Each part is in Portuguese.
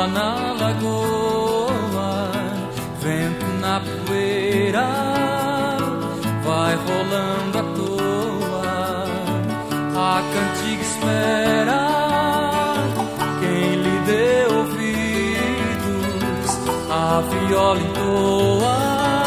lá na lagoa, vento na poeira, vai rolando à toa. A cantiga espera quem lhe dê ouvidos, a viola entoa,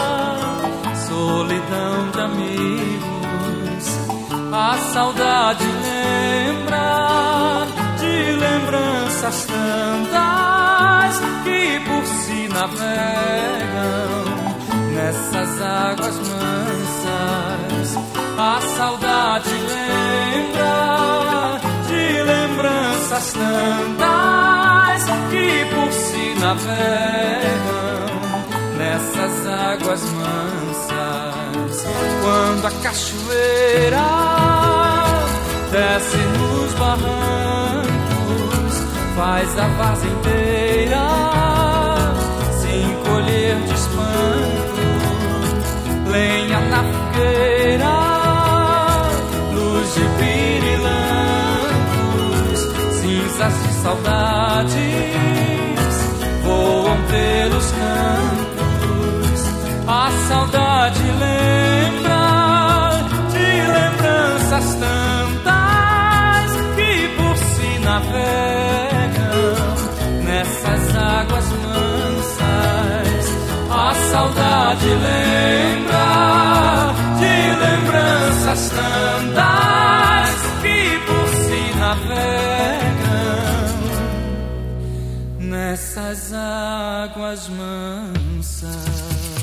solidão de amigos. A saudade lembra de lembranças tantas que por si navegam nessas águas mansas. A saudade lembra de lembranças tantas que por si navegam nessas águas mansas. Quando a cachoeira desce nos barrancos, faz a vaza inteira se encolher de espanto. Lenha na fogueira, luz de pirilampos, cinzas de saudades voam pelos campos. A saudade lembra de lembranças tantas que por si navegam nessas águas mansas. A saudade lembra de lembranças tantas que por si navegam nessas águas mansas.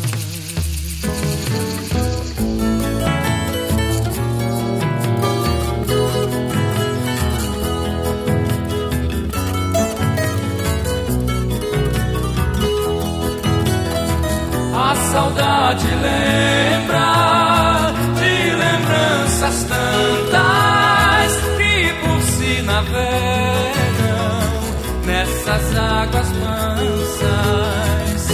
A saudade lembra de lembranças tantas que por si navegam nessas águas mansas.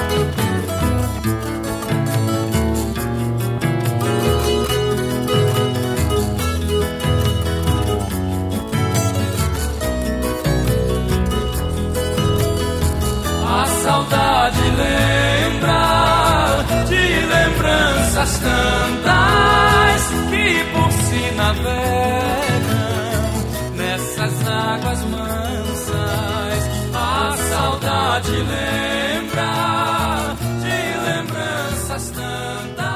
A saudade lembra de lembranças tantas que por si navegam nessas águas mansas. A saudade lembra de lembranças tantas